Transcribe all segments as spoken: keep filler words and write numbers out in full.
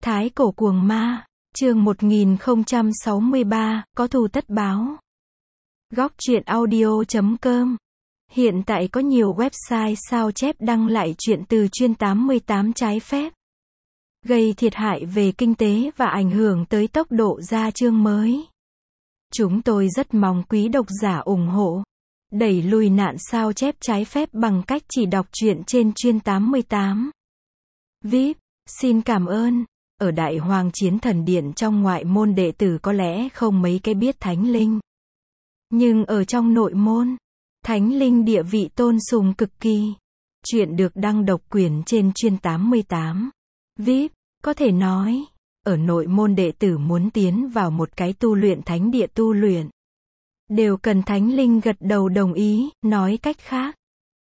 Thái cổ cuồng ma, chương một nghìn không trăm sáu mươi ba, có thù tất báo. Góc truyện audio chấm com. Hiện tại có nhiều website sao chép đăng lại truyện từ chuyên tám mươi tám trái phép, gây thiệt hại về kinh tế và ảnh hưởng tới tốc độ ra chương mới. Chúng tôi rất mong quý độc giả ủng hộ, đẩy lùi nạn sao chép trái phép bằng cách chỉ đọc truyện trên chuyên tám mươi tám. vê i pê, xin cảm ơn. Ở Đại Hoang Chiến Thần Điện trong ngoại môn đệ tử có lẽ không mấy cái biết thánh linh. Nhưng ở trong nội môn, thánh linh địa vị tôn sùng cực kỳ. Chuyện được đăng độc quyền trên chuyên tám mươi tám. vê i pê, có thể nói, ở nội môn đệ tử muốn tiến vào một cái tu luyện thánh địa tu luyện, đều cần thánh linh gật đầu đồng ý, nói cách khác.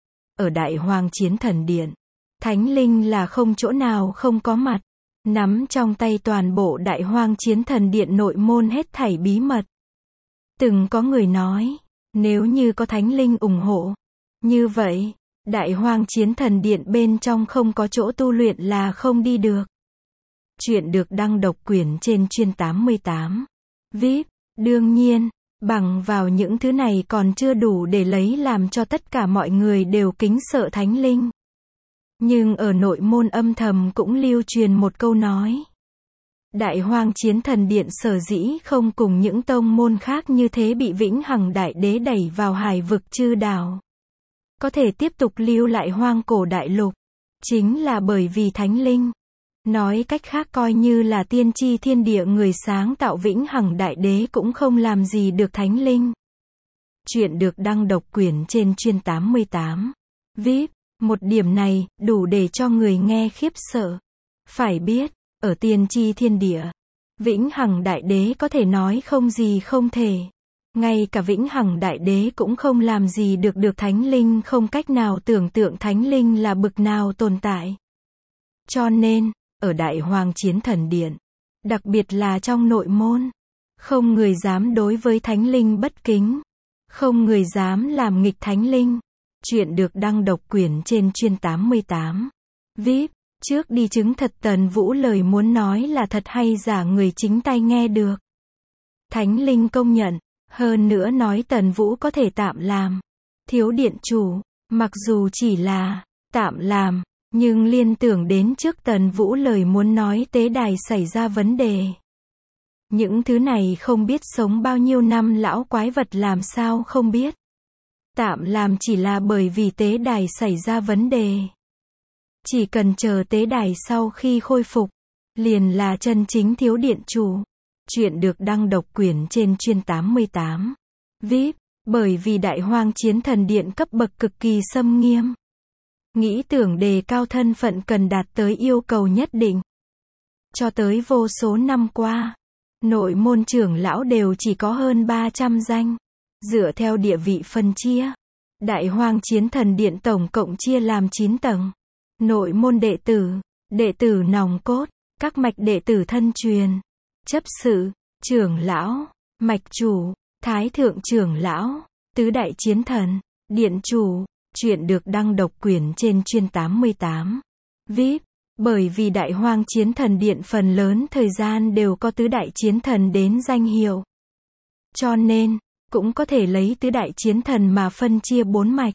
Ở Đại Hoang Chiến Thần Điện, thánh linh là không chỗ nào không có mặt, nắm trong tay toàn bộ Đại Hoang Chiến Thần Điện nội môn hết thảy bí mật. Từng có người nói, nếu như có thánh linh ủng hộ, như vậy, Đại Hoang Chiến Thần Điện bên trong không có chỗ tu luyện là không đi được. Chuyện được đăng độc quyền trên chuyên tám mươi tám. vê i pê, đương nhiên, bằng vào những thứ này còn chưa đủ để lấy làm cho tất cả mọi người đều kính sợ thánh linh. Nhưng ở nội môn âm thầm cũng lưu truyền một câu nói. Đại Hoang Chiến Thần Điện sở dĩ không cùng những tông môn khác như thế bị Vĩnh Hằng Đại Đế đẩy vào hải vực Chư Đảo, có thể tiếp tục lưu lại hoang cổ đại lục, chính là bởi vì thánh linh. Nói cách khác coi như là tiên tri thiên địa người sáng tạo Vĩnh Hằng Đại Đế cũng không làm gì được thánh linh. Chuyện được đăng độc quyền trên chuyên tám mươi tám. vê i pê, một điểm này, đủ để cho người nghe khiếp sợ. Phải biết, ở tiên tri thiên địa, Vĩnh Hằng Đại Đế có thể nói không gì không thể. Ngay cả Vĩnh Hằng Đại Đế cũng không làm gì được được thánh linh, không cách nào tưởng tượng thánh linh là bực nào tồn tại. Cho nên, ở Đại Hoang Chiến Thần Điện, đặc biệt là trong nội môn, không người dám đối với thánh linh bất kính, không người dám làm nghịch thánh linh. Chuyện được đăng độc quyền trên chuyên tám mươi tám. vê i pê, trước đi chứng thật Tần Vũ lời muốn nói là thật hay giả người chính tay nghe được. Thánh linh công nhận, hơn nữa nói Tần Vũ có thể tạm làm thiếu điện chủ, mặc dù chỉ là tạm làm, nhưng liên tưởng đến trước Tần Vũ lời muốn nói tế đài xảy ra vấn đề. Những thứ này không biết sống bao nhiêu năm lão quái vật làm sao không biết. Tạm làm chỉ là bởi vì tế đài xảy ra vấn đề. Chỉ cần chờ tế đài sau khi khôi phục, liền là chân chính thiếu điện chủ. Chuyện được đăng độc quyền trên chuyên tám mươi tám. vê i pê, bởi vì Đại Hoang Chiến Thần Điện cấp bậc cực kỳ xâm nghiêm. Nghĩ tưởng đề cao thân phận cần đạt tới yêu cầu nhất định. Cho tới vô số năm qua, nội môn trưởng lão đều chỉ có hơn ba trăm danh. Dựa theo địa vị phân chia, Đại Hoang Chiến Thần Điện tổng cộng chia làm chín tầng. Nội môn đệ tử, đệ tử nòng cốt, các mạch đệ tử thân truyền, chấp sự, trưởng lão, mạch chủ, thái thượng trưởng lão, tứ đại chiến thần, điện chủ. Chuyện được đăng độc quyền trên chuyên tám mươi tám. vê i pê, bởi vì Đại Hoang Chiến Thần Điện phần lớn thời gian đều có tứ đại chiến thần đến danh hiệu. Cho nên, cũng có thể lấy tứ đại chiến thần mà phân chia bốn mạch.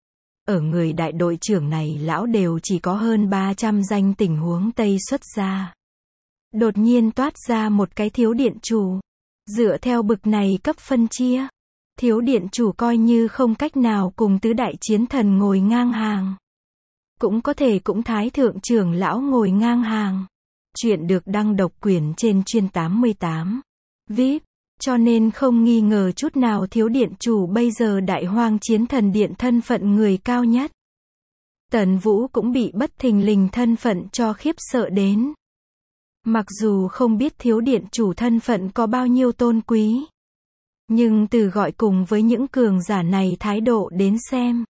Ở người đại đội trưởng này lão đều chỉ có hơn ba trăm danh tình huống Tây xuất ra. Đột nhiên toát ra một cái thiếu điện chủ. Dựa theo bực này cấp phân chia, thiếu điện chủ coi như không cách nào cùng tứ đại chiến thần ngồi ngang hàng. Cũng có thể cũng thái thượng trưởng lão ngồi ngang hàng. Chuyện được đăng độc quyền trên chuyên tám mươi tám. vê i pê, cho nên không nghi ngờ chút nào thiếu điện chủ bây giờ Đại Hoang Chiến Thần Điện thân phận người cao nhất. Tần Vũ cũng bị bất thình lình thân phận cho khiếp sợ đến. Mặc dù không biết thiếu điện chủ thân phận có bao nhiêu tôn quý, nhưng từ gọi cùng với những cường giả này thái độ đến xem,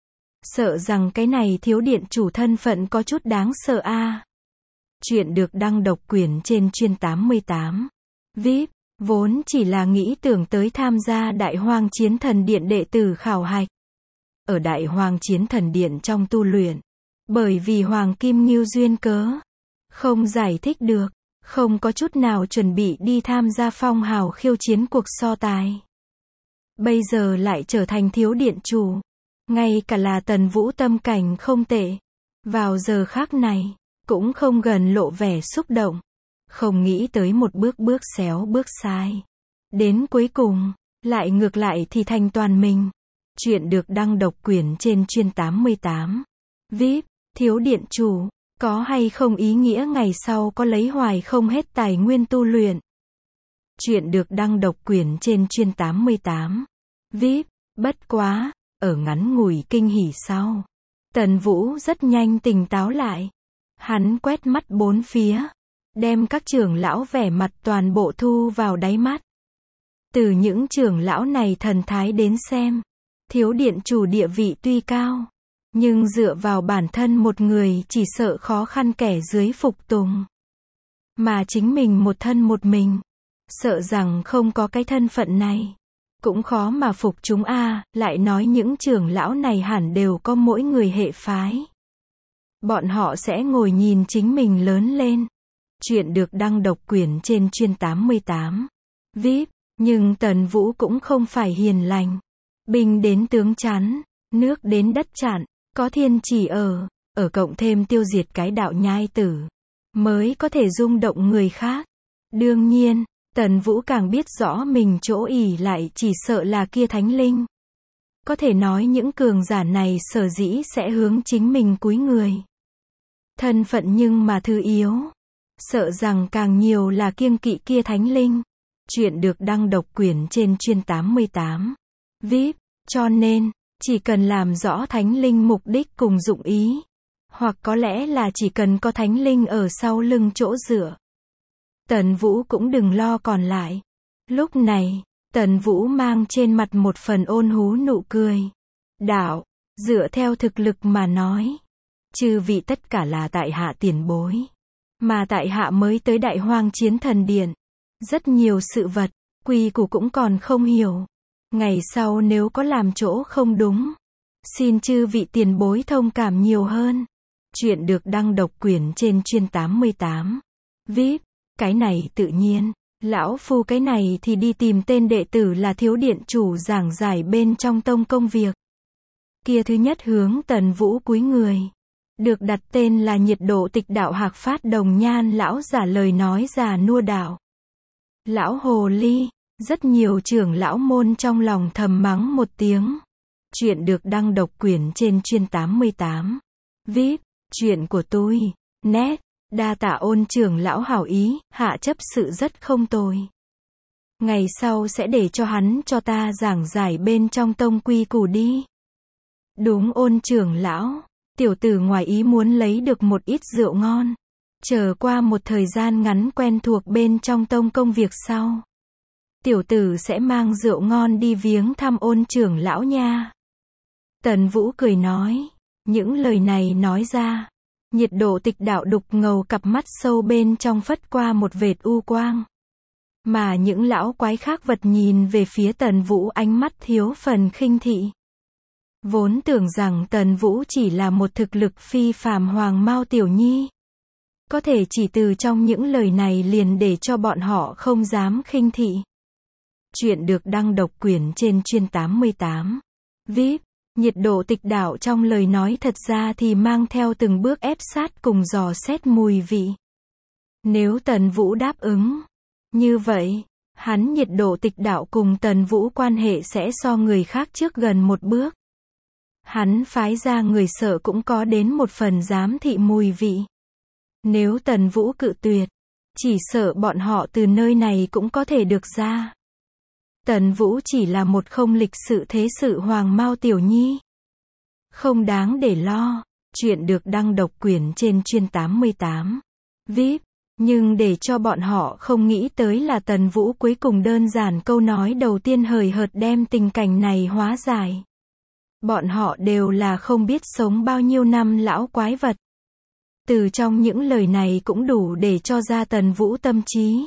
sợ rằng cái này thiếu điện chủ thân phận có chút đáng sợ a. À. Chuyện được đăng độc quyền trên chuyên tám mươi tám. vê i pê, vốn chỉ là nghĩ tưởng tới tham gia Đại Hoang Chiến Thần Điện đệ tử khảo hạch. Ở Đại Hoang Chiến Thần Điện trong tu luyện, bởi vì Hoàng Kim Ngưu duyên cớ, không giải thích được, không có chút nào chuẩn bị đi tham gia phong hào khiêu chiến cuộc so tài. Bây giờ lại trở thành thiếu điện chủ. Ngay cả là Tần Vũ tâm cảnh không tệ. Vào giờ khác này, cũng không gần lộ vẻ xúc động. Không nghĩ tới một bước bước xéo bước sai. Đến cuối cùng, lại ngược lại thì thành toàn mình. Chuyện được đăng độc quyền trên chuyên tám mươi tám. vê i pê, thiếu điện chủ, có hay không ý nghĩa ngày sau có lấy hoài không hết tài nguyên tu luyện. Chuyện được đăng độc quyền trên chuyên tám mươi tám. vê i pê, bất quá, ở ngắn ngủi kinh hỉ sau. Tần Vũ rất nhanh tỉnh táo lại. Hắn quét mắt bốn phía. Đem các trưởng lão vẻ mặt toàn bộ thu vào đáy mắt. Từ những trưởng lão này thần thái đến xem. Thiếu điện chủ địa vị tuy cao. Nhưng dựa vào bản thân một người chỉ sợ khó khăn kẻ dưới phục tùng. Mà chính mình một thân một mình. Sợ rằng không có cái thân phận này. Cũng khó mà phục chúng a à, lại nói những trưởng lão này hẳn đều có mỗi người hệ phái. Bọn họ sẽ ngồi nhìn chính mình lớn lên. Chuyện được đăng độc quyền trên chuyên tám mươi tám. vê i pê, nhưng Tần Vũ cũng không phải hiền lành. Binh đến tướng chắn, nước đến đất chặn, có thiên chỉ ở, ở cộng thêm tiêu diệt cái đạo nhai tử, mới có thể rung động người khác. Đương nhiên, Tần Vũ càng biết rõ mình chỗ ỷ lại chỉ sợ là kia thánh linh. Có thể nói những cường giả này sở dĩ sẽ hướng chính mình cúi người. Thân phận nhưng mà thứ yếu. Sợ rằng càng nhiều là kiêng kỵ kia thánh linh. Chuyện được đăng độc quyền trên chuyên tám mươi tám. vê i pê, cho nên, chỉ cần làm rõ thánh linh mục đích cùng dụng ý. Hoặc có lẽ là chỉ cần có thánh linh ở sau lưng chỗ dựa. Tần Vũ cũng đừng lo còn lại. Lúc này, Tần Vũ mang trên mặt một phần ôn hú nụ cười. Đạo, dựa theo thực lực mà nói. Chư vị tất cả là tại hạ tiền bối. Mà tại hạ mới tới Đại Hoang Chiến Thần Điện. Rất nhiều sự vật, quy củ cũng còn không hiểu. Ngày sau nếu có làm chỗ không đúng, xin chư vị tiền bối thông cảm nhiều hơn. Chuyện được đăng độc quyền trên chuyên tám mươi tám. vê i pê, cái này tự nhiên. Lão phu cái này thì đi tìm tên đệ tử là thiếu điện chủ giảng giải bên trong tông công việc. Kia thứ nhất hướng Tần Vũ cúi người. Được đặt tên là Nhiệt Độ Tịch Đạo Hạc Phát Đồng Nhan lão giả lời nói già nua đạo. Lão hồ ly, rất nhiều trưởng lão môn trong lòng thầm mắng một tiếng. Chuyện được đăng độc quyền trên chuyên tám mươi tám. vê i pê, chuyện của tôi, nét, đa tạ Ôn trưởng lão hảo ý, hạ chấp sự rất không tồi. Ngày sau sẽ để cho hắn cho ta giảng giải bên trong tông quy củ đi. Đúng Ôn trưởng lão, tiểu tử ngoài ý muốn lấy được một ít rượu ngon. Chờ qua một thời gian ngắn quen thuộc bên trong tông công việc sau. Tiểu tử sẽ mang rượu ngon đi viếng thăm Ôn trưởng lão nha. Tần Vũ cười nói. Những lời này nói ra. Nhiệt Độ Tịch Đạo đục ngầu cặp mắt sâu bên trong phất qua một vệt u quang. Mà những lão quái khác vật nhìn về phía Tần Vũ ánh mắt thiếu phần khinh thị. Vốn tưởng rằng Tần Vũ chỉ là một thực lực phi phàm hoàng mao tiểu nhi. Có thể chỉ từ trong những lời này liền để cho bọn họ không dám khinh thị. Chuyện được đăng độc quyền trên chuyên tám mươi tám. vê i pê, Nhiệt Độ Tịch Đạo trong lời nói thật ra thì mang theo từng bước ép sát cùng dò xét mùi vị. Nếu Tần Vũ đáp ứng, như vậy, hắn Nhiệt Độ Tịch Đạo cùng Tần Vũ quan hệ sẽ so người khác trước gần một bước. Hắn phái ra người sợ cũng có đến một phần giám thị mùi vị. Nếu Tần Vũ cự tuyệt, chỉ sợ bọn họ từ nơi này cũng có thể được ra. Tần Vũ chỉ là một không lịch sự thế sự hoàng mao tiểu nhi. Không đáng để lo. Chuyện được đăng độc quyền trên chuyên tám mươi tám. vê i pê, nhưng để cho bọn họ không nghĩ tới là Tần Vũ cuối cùng đơn giản câu nói đầu tiên hời hợt đem tình cảnh này hóa giải. Bọn họ đều là không biết sống bao nhiêu năm lão quái vật. Từ trong những lời này cũng đủ để cho ra Tần Vũ tâm trí.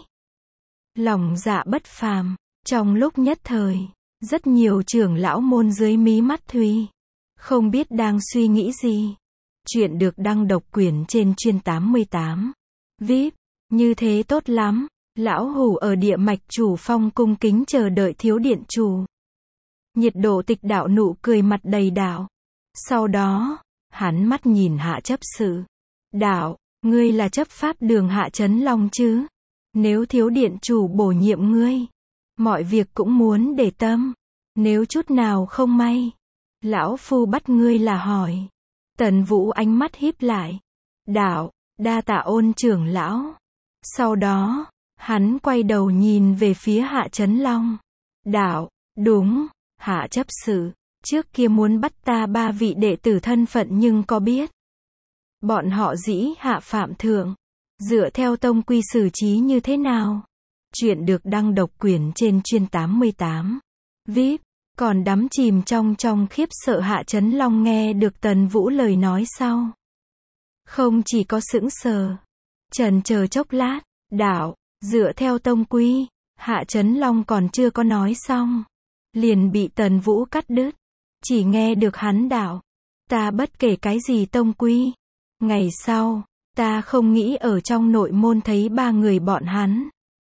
Lòng dạ bất phàm. Trong lúc nhất thời, rất nhiều trưởng lão môn dưới mí mắt Thùy. Không biết đang suy nghĩ gì. Chuyện được đăng độc quyền trên chuyên tám mươi tám. vê i pê, Như thế tốt lắm. Lão hủ ở địa mạch chủ phong cung kính chờ đợi thiếu điện chủ. Nhiệt Độ Tịch đạo nụ cười mặt đầy đạo. Sau đó, hắn mắt nhìn Hạ chấp sự. Đạo, ngươi là chấp pháp đường Hạ Chấn Long chứ? Nếu thiếu điện chủ bổ nhiệm ngươi, mọi việc cũng muốn để tâm. Nếu chút nào không may, lão phu bắt ngươi là hỏi. Tần Vũ ánh mắt híp lại. Đạo, đa tạ Ôn trưởng lão. Sau đó, hắn quay đầu nhìn về phía Hạ Chấn Long. Đạo, đúng, Hạ chấp sự, trước kia muốn bắt ta ba vị đệ tử thân phận nhưng có biết. Bọn họ dĩ hạ phạm thượng. Dựa theo tông quy xử trí như thế nào? Chuyện được đăng độc quyền trên chuyên tám mươi tám. vê i pê, còn đắm chìm trong trong khiếp sợ Hạ Chấn Long nghe được Tần Vũ lời nói sau. Không chỉ có sững sờ, chần chờ chốc lát, đạo, dựa theo tông quy, Hạ Chấn Long còn chưa có nói xong. Liền bị Tần Vũ cắt đứt. Chỉ nghe được hắn đạo. Ta bất kể cái gì tông quy. Ngày sau, ta không nghĩ ở trong nội môn thấy ba người bọn hắn.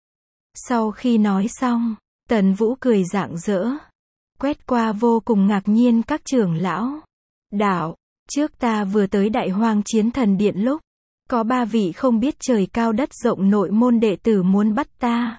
Sau khi nói xong, Tần Vũ cười rạng rỡ. Quét qua vô cùng ngạc nhiên các trưởng lão. Đạo, trước ta vừa tới Đại Hoang Chiến Thần Điện lúc, có ba vị không biết trời cao đất rộng nội môn đệ tử muốn bắt ta.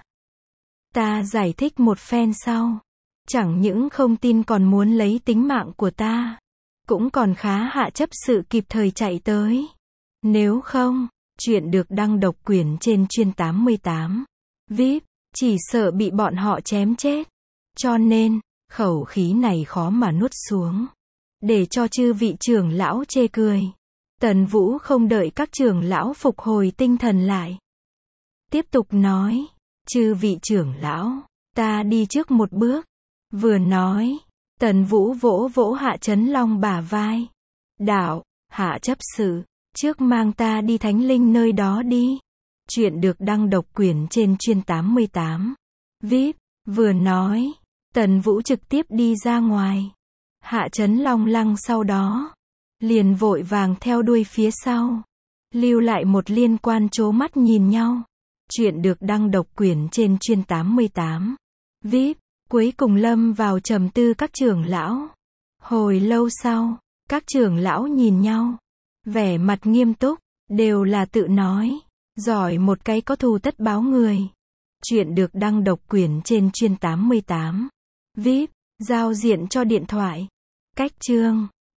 Ta giải thích một phen sau. Chẳng những không tin còn muốn lấy tính mạng của ta. Cũng còn khá Hạ chấp sự kịp thời chạy tới. Nếu không, chuyện được đăng độc quyền trên chuyên tám mươi tám. vê i pê, chỉ sợ bị bọn họ chém chết. Cho nên, khẩu khí này khó mà nuốt xuống. Để cho chư vị trưởng lão chê cười. Tần Vũ không đợi các trưởng lão phục hồi tinh thần lại. Tiếp tục nói, chư vị trưởng lão, ta đi trước một bước. Vừa nói, Tần Vũ vỗ vỗ Hạ Chấn Long bả vai. Đạo, Hạ chấp sự, trước mang ta đi Thánh Linh nơi đó đi. Chuyện được đăng độc quyền trên chuyên tám mươi tám. vê i pê, vừa nói, Tần Vũ trực tiếp đi ra ngoài. Hạ Chấn Long lăng sau đó, liền vội vàng theo đuôi phía sau. Lưu lại một liên quan trố mắt nhìn nhau. Chuyện được đăng độc quyền trên chuyên tám mươi tám. vê i pê, cuối cùng lâm vào trầm tư các trưởng lão. Hồi lâu sau, các trưởng lão nhìn nhau. Vẻ mặt nghiêm túc, đều là tự nói. Giỏi một cái có thù tất báo người. Chuyện được đăng độc quyền trên chuyên tám mươi tám. vê i pê, giao diện cho điện thoại. Cách chương